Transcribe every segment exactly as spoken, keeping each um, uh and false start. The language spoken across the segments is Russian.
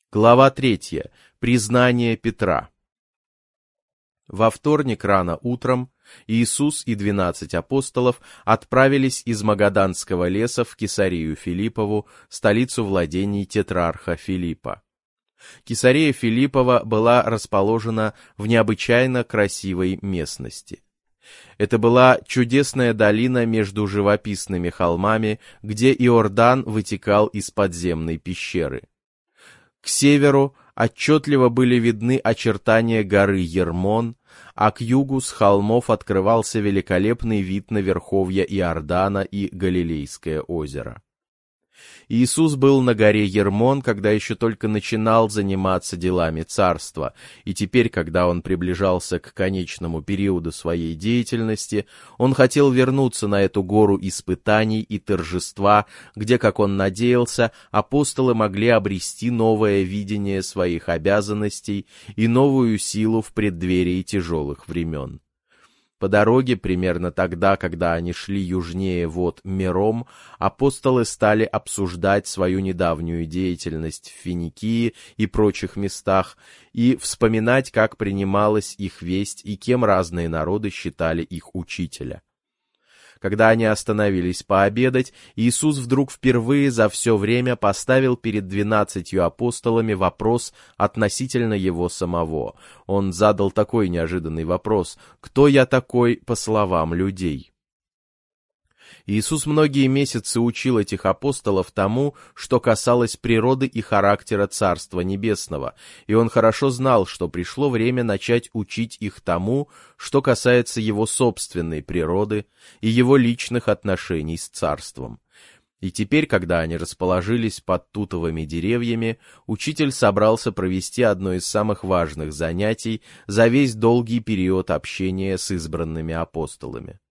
Глава третья. Признание Петра. Во вторник рано утром Иисус и двенадцать апостолов отправились из Магаданского леса в Кесарию Филиппову, столицу владений тетрарха Филиппа. Кесария Филиппова была расположена в необычайно красивой местности. Это была чудесная долина между живописными холмами, где Иордан вытекал из подземной пещеры. К северу отчетливо были видны очертания горы Ермон, а к югу с холмов открывался великолепный вид на верховья Иордана и Галилейское озеро. Иисус был на горе Ермон, когда еще только начинал заниматься делами царства, и теперь, когда он приближался к конечному периоду своей деятельности, он хотел вернуться на эту гору испытаний и торжества, где, как он надеялся, апостолы могли обрести новое видение своих обязанностей и новую силу в преддверии тяжелых времен. По дороге, примерно тогда, когда они шли южнее вод Мером, апостолы стали обсуждать свою недавнюю деятельность в Финикии и прочих местах и вспоминать, как принималась их весть и кем разные народы считали их учителя. Когда они остановились пообедать, Иисус вдруг впервые за все время поставил перед двенадцатью апостолами вопрос относительно Его самого. Он задал такой неожиданный вопрос: «Кто я такой, по словам людей?» Иисус многие месяцы учил этих апостолов тому, что касалось природы и характера Царства Небесного, и он хорошо знал, что пришло время начать учить их тому, что касается его собственной природы и его личных отношений с Царством. И теперь, когда они расположились под тутовыми деревьями, учитель собрался провести одно из самых важных занятий за весь долгий период общения с избранными апостолами.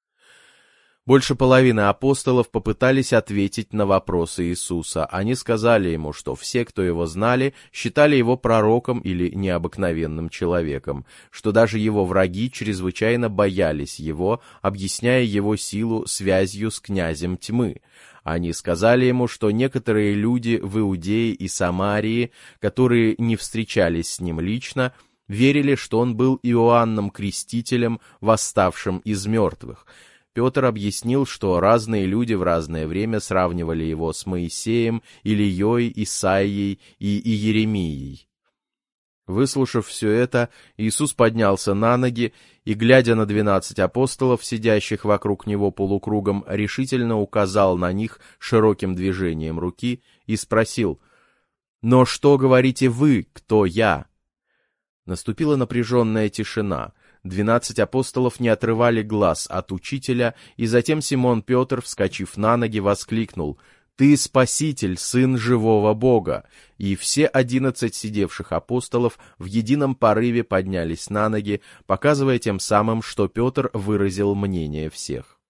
Больше половины апостолов попытались ответить на вопросы Иисуса. Они сказали ему, что все, кто его знали, считали его пророком или необыкновенным человеком, что даже его враги чрезвычайно боялись его, объясняя его силу связью с князем тьмы. Они сказали ему, что некоторые люди в Иудее и Самарии, которые не встречались с ним лично, верили, что он был Иоанном Крестителем, восставшим из мертвых. Петр объяснил, что разные люди в разное время сравнивали его с Моисеем, Илией, Исаией и Иеремией. Выслушав все это, Иисус поднялся на ноги и, глядя на двенадцать апостолов, сидящих вокруг него полукругом, решительно указал на них широким движением руки и спросил: «Но что говорите вы, кто я?» Наступила напряженная тишина. Двенадцать апостолов не отрывали глаз от учителя, и затем Симон Петр, вскочив на ноги, воскликнул: «Ты Спаситель, Сын живого Бога!» И все одиннадцать сидевших апостолов в едином порыве поднялись на ноги, показывая тем самым, что Петр выразил мнение всех.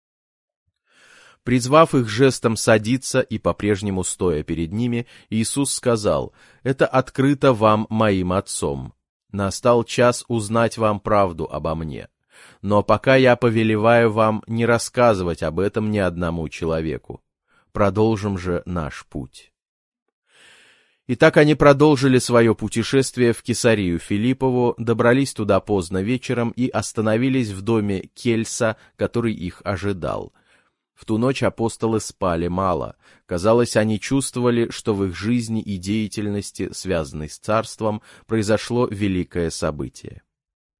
Призвав их жестом садиться и по-прежнему стоя перед ними, Иисус сказал: «Это открыто вам моим Отцом. Настал час узнать вам правду обо мне. Но пока я повелеваю вам не рассказывать об этом ни одному человеку. Продолжим же наш путь». Итак, они продолжили свое путешествие в Кесарию Филиппову, добрались туда поздно вечером и остановились в доме Кельса, который их ожидал. В ту ночь апостолы спали мало. Казалось, они чувствовали, что в их жизни и деятельности, связанной с царством, произошло великое событие.